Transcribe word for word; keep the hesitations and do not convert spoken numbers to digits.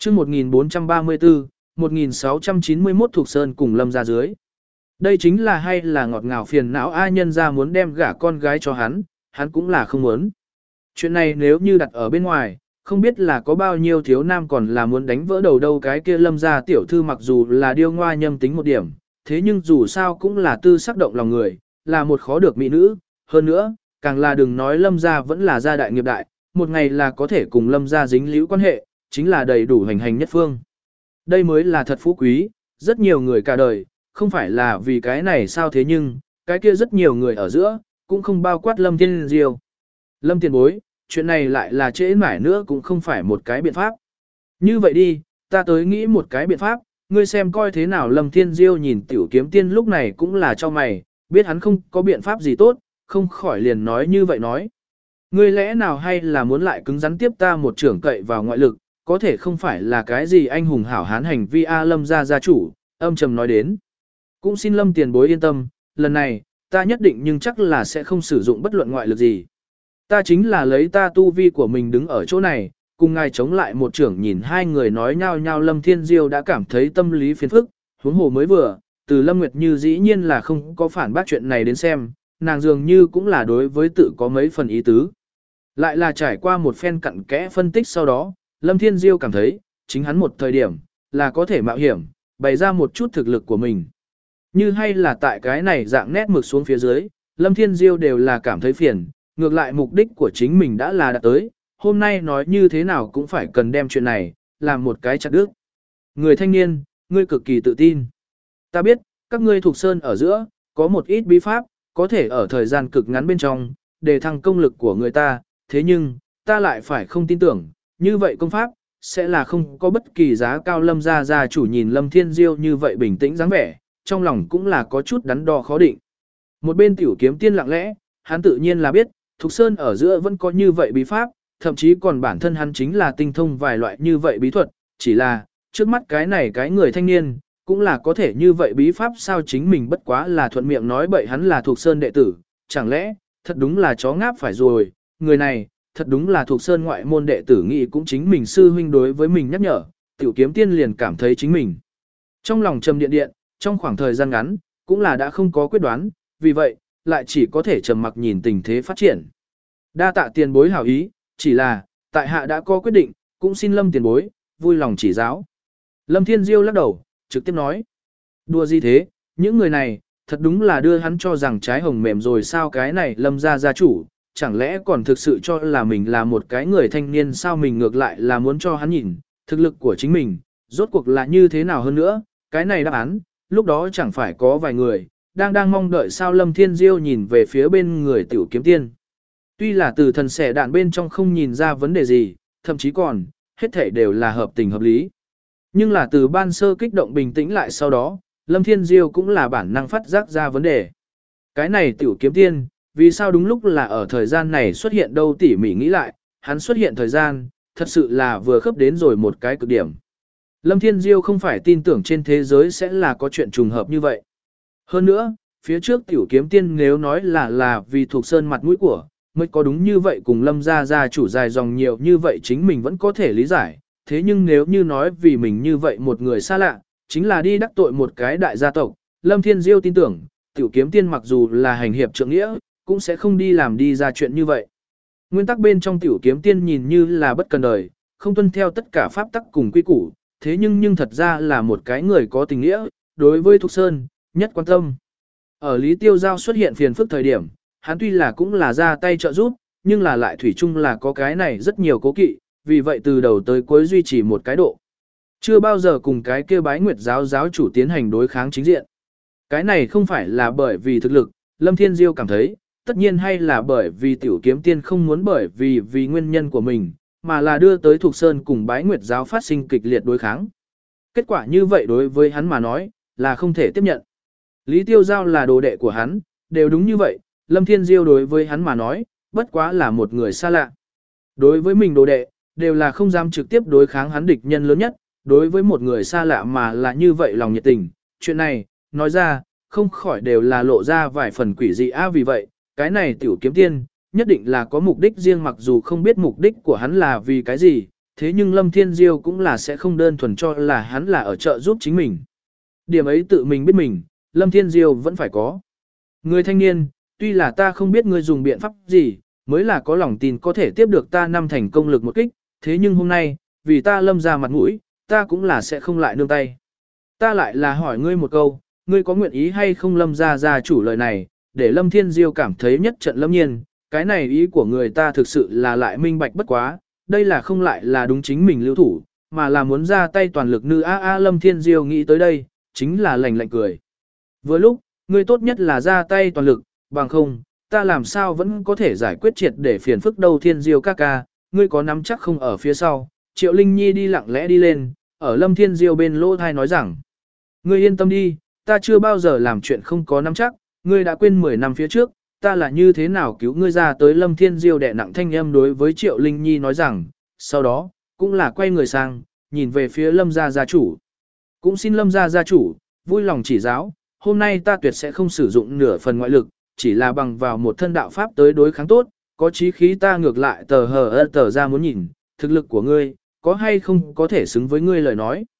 chương một nghìn bốn trăm ba mươi tư, một nghìn sáu trăm chín mươi mốt Thục Sơn cùng Lâm ra dưới. Đây chính là hay là ngọt ngào phiền não ai nhân ra muốn đem gả con gái cho hắn, hắn cũng là không muốn. Chuyện này nếu như đặt ở bên ngoài, không biết là có bao nhiêu thiếu nam còn là muốn đánh vỡ đầu đâu cái kia Lâm gia tiểu thư mặc dù là điêu ngoa nhâm tính một điểm, thế nhưng dù sao cũng là tư sắc động lòng người, là một khó được mỹ nữ, hơn nữa, càng là đừng nói Lâm gia vẫn là gia đại nghiệp đại, một ngày là có thể cùng Lâm gia dính líu quan hệ, chính là đầy đủ hành hành nhất phương. Đây mới là thật phú quý, rất nhiều người cả đời, không phải là vì cái này sao thế nhưng, cái kia rất nhiều người ở giữa, cũng không bao quát Lâm Thiên Diêu. Lâm tiền bối, chuyện này lại là trễ mãi nữa cũng không phải một cái biện pháp. Như vậy đi, ta tới nghĩ một cái biện pháp, ngươi xem coi thế nào. Lâm Thiên Diêu nhìn tiểu kiếm tiên lúc này cũng là cho mày, biết hắn không có biện pháp gì tốt, không khỏi liền nói như vậy nói. Ngươi lẽ nào hay là muốn lại cứng rắn tiếp ta một trưởng cậy vào ngoại lực, có thể không phải là cái gì anh hùng hảo hán hành vi A Lâm gia gia chủ, âm trầm nói đến. Cũng xin Lâm tiền bối yên tâm, lần này, ta nhất định nhưng chắc là sẽ không sử dụng bất luận ngoại lực gì. Ta chính là lấy ta tu vi của mình đứng ở chỗ này, cùng ngài chống lại một trưởng. Nhìn hai người nói nhau nhau, Lâm Thiên Diêu đã cảm thấy tâm lý phiền phức, huống hồ mới vừa, từ Lâm Nguyệt Như dĩ nhiên là không có phản bác chuyện này đến xem, nàng dường như cũng là đối với tự có mấy phần ý tứ. Lại là trải qua một phen cặn kẽ phân tích sau đó, Lâm Thiên Diêu cảm thấy, chính hắn một thời điểm, là có thể mạo hiểm, bày ra một chút thực lực của mình. Như hay là tại cái này dạng nét mực xuống phía dưới, Lâm Thiên Diêu đều là cảm thấy phiền, ngược lại mục đích của chính mình đã là đạt tới, hôm nay nói như thế nào cũng phải cần đem chuyện này, làm một cái chặt đứt. Người thanh niên, ngươi cực kỳ tự tin. Ta biết, các ngươi thuộc sơn ở giữa, có một ít bí pháp, có thể ở thời gian cực ngắn bên trong, để thăng công lực của người ta, thế nhưng, ta lại phải không tin tưởng, như vậy công pháp, sẽ là không có bất kỳ giá cao. Lâm gia gia chủ nhìn Lâm Thiên Diêu như vậy bình tĩnh dáng vẻ, trong lòng cũng là có chút đắn đo khó định. Một bên tiểu kiếm tiên lặng lẽ, hắn tự nhiên là biết, Thục Sơn ở giữa vẫn có như vậy bí pháp, thậm chí còn bản thân hắn chính là tinh thông vài loại như vậy bí thuật, chỉ là, trước mắt cái này cái người thanh niên, cũng là có thể như vậy bí pháp sao chính mình bất quá là thuận miệng nói bậy hắn là Thục Sơn đệ tử, chẳng lẽ, thật đúng là chó ngáp phải rồi, người này, thật đúng là Thục Sơn ngoại môn đệ tử nghĩ cũng chính mình sư huynh đối với mình nhắc nhở, tiểu kiếm tiên liền cảm thấy chính mình. Trong lòng trầm điện điện, trong khoảng thời gian ngắn, cũng là đã không có quyết đoán, vì vậy, lại chỉ có thể trầm mặc nhìn tình thế phát triển. Đa tạ tiền bối hảo ý, chỉ là, tại hạ đã có quyết định, cũng xin Lâm tiền bối, vui lòng chỉ giáo. Lâm Thiên Diêu lắc đầu, trực tiếp nói. Đùa gì thế, những người này, thật đúng là đưa hắn cho rằng trái hồng mềm rồi sao cái này Lâm gia gia chủ, chẳng lẽ còn thực sự cho là mình là một cái người thanh niên sao mình ngược lại là muốn cho hắn nhìn, thực lực của chính mình, rốt cuộc là như thế nào hơn nữa, cái này đáp án, lúc đó chẳng phải có vài người, đang đang mong đợi sao. Lâm Thiên Diêu nhìn về phía bên người tiểu kiếm tiên. Tuy là từ thần xẻ đạn bên trong không nhìn ra vấn đề gì, thậm chí còn, hết thể đều là hợp tình hợp lý. Nhưng là từ ban sơ kích động bình tĩnh lại sau đó, Lâm Thiên Diêu cũng là bản năng phát giác ra vấn đề. Cái này tiểu kiếm tiên, vì sao đúng lúc là ở thời gian này xuất hiện đâu tỉ mỉ nghĩ lại, hắn xuất hiện thời gian, thật sự là vừa khớp đến rồi một cái cực điểm. Lâm Thiên Diêu không phải tin tưởng trên thế giới sẽ là có chuyện trùng hợp như vậy. Hơn nữa, phía trước tiểu kiếm tiên nếu nói là là vì thuộc sơn mặt mũi của, mới có đúng như vậy cùng Lâm gia gia chủ dài dòng nhiều như vậy chính mình vẫn có thể lý giải, thế nhưng nếu như nói vì mình như vậy một người xa lạ, chính là đi đắc tội một cái đại gia tộc, Lâm Thiên Diêu tin tưởng, tiểu kiếm tiên mặc dù là hành hiệp trượng nghĩa, cũng sẽ không đi làm đi ra chuyện như vậy. Nguyên tắc bên trong tiểu kiếm tiên nhìn như là bất cần đời, không tuân theo tất cả pháp tắc cùng quy củ, thế nhưng nhưng thật ra là một cái người có tình nghĩa, đối với Thục Sơn, nhất quan tâm. Ở Lý Tiêu Giao xuất hiện phiền phức thời điểm, hắn tuy là cũng là ra tay trợ giúp, nhưng là lại thủy chung là có cái này rất nhiều cố kỵ, vì vậy từ đầu tới cuối duy trì một cái độ. Chưa bao giờ cùng cái kia Bái Nguyệt giáo giáo chủ tiến hành đối kháng chính diện. Cái này không phải là bởi vì thực lực, Lâm Thiên Diêu cảm thấy, tất nhiên hay là bởi vì tiểu kiếm tiên không muốn bởi vì vì nguyên nhân của mình, mà là đưa tới Thục Sơn cùng Bái Nguyệt giáo phát sinh kịch liệt đối kháng. Kết quả như vậy đối với hắn mà nói, là không thể tiếp nhận. Lý Tiêu Giao là đồ đệ của hắn, đều đúng như vậy, Lâm Thiên Diêu đối với hắn mà nói, bất quá là một người xa lạ. Đối với mình đồ đệ, đều là không dám trực tiếp đối kháng hắn địch nhân lớn nhất, đối với một người xa lạ mà là như vậy lòng nhiệt tình. Chuyện này, nói ra, không khỏi đều là lộ ra vài phần quỷ dị á vì vậy, cái này tiểu kiếm tiên, nhất định là có mục đích riêng mặc dù không biết mục đích của hắn là vì cái gì, thế nhưng Lâm Thiên Diêu cũng là sẽ không đơn thuần cho là hắn là ở trợ giúp chính mình. Điểm ấy tự mình biết mình, Lâm Thiên Diêu vẫn phải có. Người thanh niên, tuy là ta không biết ngươi dùng biện pháp gì, mới là có lòng tin có thể tiếp được ta năm thành công lực một kích, thế nhưng hôm nay, vì ta Lâm ra mặt mũi, ta cũng là sẽ không lại nương tay. Ta lại là hỏi ngươi một câu, ngươi có nguyện ý hay không Lâm ra ra chủ lời này, để Lâm Thiên Diêu cảm thấy nhất trận lâm nhiên, cái này ý của người ta thực sự là lại minh bạch bất quá, đây là không lại là đúng chính mình lưu thủ, mà là muốn ra tay toàn lực nữ a a Lâm Thiên Diêu nghĩ tới đây, chính là lạnh lạnh cười. Vừa lúc, ngươi tốt nhất là ra tay toàn lực, bằng không, ta làm sao vẫn có thể giải quyết triệt để phiền phức đâu Thiên Diêu ca ca, ngươi có nắm chắc không ở phía sau. Triệu Linh Nhi đi lặng lẽ đi lên, ở Lâm Thiên Diêu bên lỗ thai nói rằng, ngươi yên tâm đi, ta chưa bao giờ làm chuyện không có nắm chắc, ngươi đã quên mười năm phía trước, ta là như thế nào cứu ngươi ra tới Lâm Thiên Diêu đè nặng thanh âm đối với Triệu Linh Nhi nói rằng, sau đó, cũng là quay người sang, nhìn về phía Lâm gia gia chủ. Cũng xin Lâm gia gia chủ, vui lòng chỉ giáo, hôm nay ta tuyệt sẽ không sử dụng nửa phần ngoại lực, chỉ là bằng vào một thân đạo pháp tới đối kháng tốt, có chí khí ta ngược lại tờ hờ ơ tờ ra muốn nhìn, thực lực của ngươi, có hay không có thể xứng với ngươi lời nói.